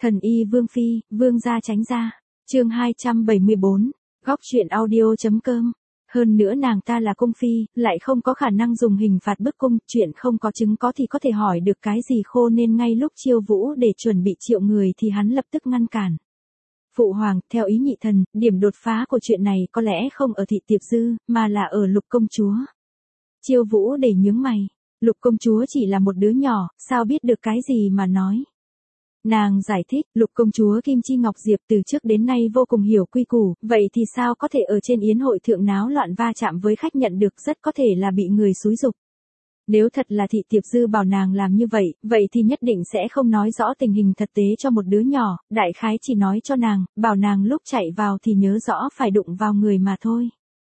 Thần y Vương Phi, Vương gia tránh ra. Chương 274, góc truyện audio.com. Hơn nữa nàng ta là cung phi, lại không có khả năng dùng hình phạt bức cung, chuyện không có chứng có thì có thể hỏi được cái gì khô, nên ngay lúc Chiêu Vũ để chuẩn bị triệu người thì hắn lập tức ngăn cản. Phụ hoàng, theo ý nhị thần, điểm đột phá của chuyện này có lẽ không ở Thị Tiệp Dư, mà là ở Lục công chúa. Chiêu Vũ để nhướng mày, Lục công chúa chỉ là một đứa nhỏ, sao biết được cái gì mà nói. Nàng giải thích, Lục công chúa Kim Chi Ngọc Diệp từ trước đến nay vô cùng hiểu quy củ, vậy thì sao có thể ở trên yến hội thượng náo loạn va chạm với khách nhận được, rất có thể là bị người xúi giục. Nếu thật là Thị Tiệp Dư bảo nàng làm như vậy thì nhất định sẽ không nói rõ tình hình thực tế cho một đứa nhỏ, đại khái chỉ nói cho nàng, bảo nàng lúc chạy vào thì nhớ rõ phải đụng vào người mà thôi.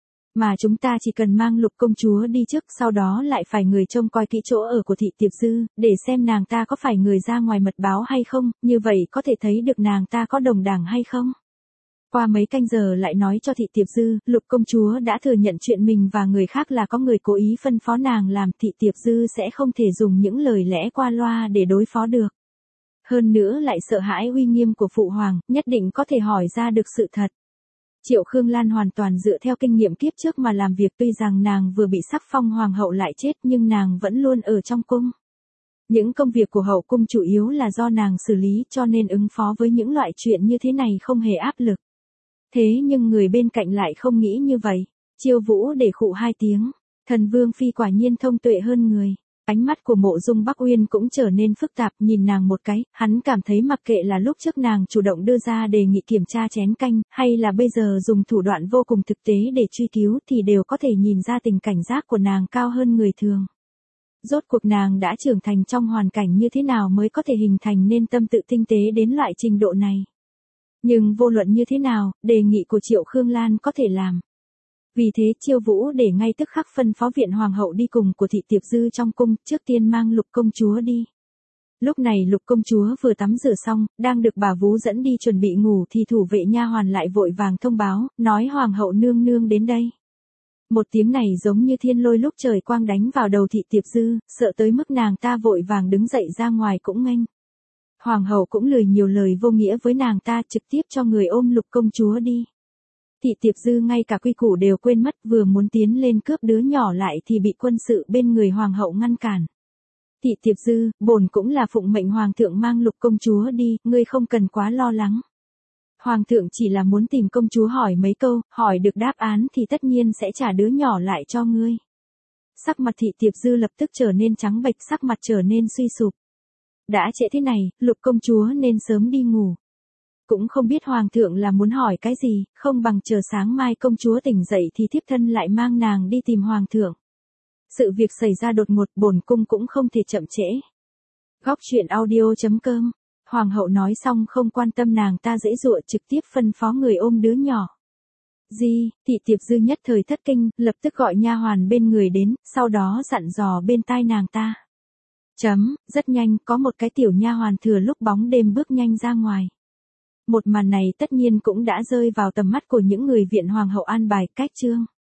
Mà chúng ta chỉ cần mang Lục công chúa đi trước, sau đó lại phải người trông coi kỹ chỗ ở của Thị Tiệp Dư, để xem nàng ta có phải người ra ngoài mật báo hay không, như vậy có thể thấy được nàng ta có đồng đảng hay không. Qua mấy canh giờ lại nói cho Thị Tiệp Dư, Lục công chúa đã thừa nhận chuyện mình và người khác là có người cố ý phân phó nàng làm, Thị Tiệp Dư sẽ không thể dùng những lời lẽ qua loa để đối phó được. Hơn nữa lại sợ hãi uy nghiêm của phụ hoàng, nhất định có thể hỏi ra được sự thật. Triệu Khương Lan hoàn toàn dựa theo kinh nghiệm kiếp trước mà làm việc, tuy rằng nàng vừa bị sắc phong hoàng hậu lại chết nhưng nàng vẫn luôn ở trong cung. Những công việc của hậu cung chủ yếu là do nàng xử lý, cho nên ứng phó với những loại chuyện như thế này không hề áp lực. Thế nhưng người bên cạnh lại không nghĩ như vậy. Chiêu Vũ để khụ hai tiếng, thần Vương Phi quả nhiên thông tuệ hơn người. Ánh mắt của Mộ Dung Bắc Uyên cũng trở nên phức tạp, nhìn nàng một cái, hắn cảm thấy mặc kệ là lúc trước nàng chủ động đưa ra đề nghị kiểm tra chén canh, hay là bây giờ dùng thủ đoạn vô cùng thực tế để truy cứu thì đều có thể nhìn ra tình cảnh giác của nàng cao hơn người thường. Rốt cuộc nàng đã trưởng thành trong hoàn cảnh như thế nào mới có thể hình thành nên tâm tự tinh tế đến loại trình độ này. Nhưng vô luận như thế nào, đề nghị của Triệu Khương Lan có thể làm. Vì thế Chiêu Vũ để ngay tức khắc phân phó viện hoàng hậu đi cùng của Thị Tiệp Dư trong cung, trước tiên mang Lục công chúa đi. Lúc này Lục công chúa vừa tắm rửa xong, đang được bà vú dẫn đi chuẩn bị ngủ thì thủ vệ nha hoàn lại vội vàng thông báo, nói hoàng hậu nương nương đến đây. Một tiếng này giống như thiên lôi lúc trời quang đánh vào đầu Thị Tiệp Dư, sợ tới mức nàng ta vội vàng đứng dậy ra ngoài cũng nghênh. Hoàng hậu cũng lười nhiều lời vô nghĩa với nàng ta, trực tiếp cho người ôm Lục công chúa đi. Thị Tiệp Dư ngay cả quy củ đều quên mất, vừa muốn tiến lên cướp đứa nhỏ lại thì bị quân sự bên người hoàng hậu ngăn cản. Thị Tiệp Dư, bổn cũng là phụng mệnh hoàng thượng mang Lục công chúa đi, ngươi không cần quá lo lắng. Hoàng thượng chỉ là muốn tìm công chúa hỏi mấy câu, hỏi được đáp án thì tất nhiên sẽ trả đứa nhỏ lại cho ngươi. Sắc mặt Thị Tiệp Dư lập tức trở nên trắng bệch, sắc mặt trở nên suy sụp. Đã trễ thế này, Lục công chúa nên sớm đi ngủ. Cũng không biết hoàng thượng là muốn hỏi cái gì, không bằng chờ sáng mai công chúa tỉnh dậy thì thiếp thân lại mang nàng đi tìm hoàng thượng. Sự việc xảy ra đột ngột, bổn cung cũng không thể chậm trễ. Góc truyện audio.com. Hoàng hậu nói xong không quan tâm nàng ta dễ dụa, trực tiếp phân phó người ôm đứa nhỏ. Thị Tiệp Dư nhất thời thất kinh, lập tức gọi nha hoàn bên người đến, sau đó dặn dò bên tai nàng ta. Rất nhanh, có một cái tiểu nha hoàn thừa lúc bóng đêm bước nhanh ra ngoài. Một màn này tất nhiên cũng đã rơi vào tầm mắt của những người viện hoàng hậu an bài. Cách chương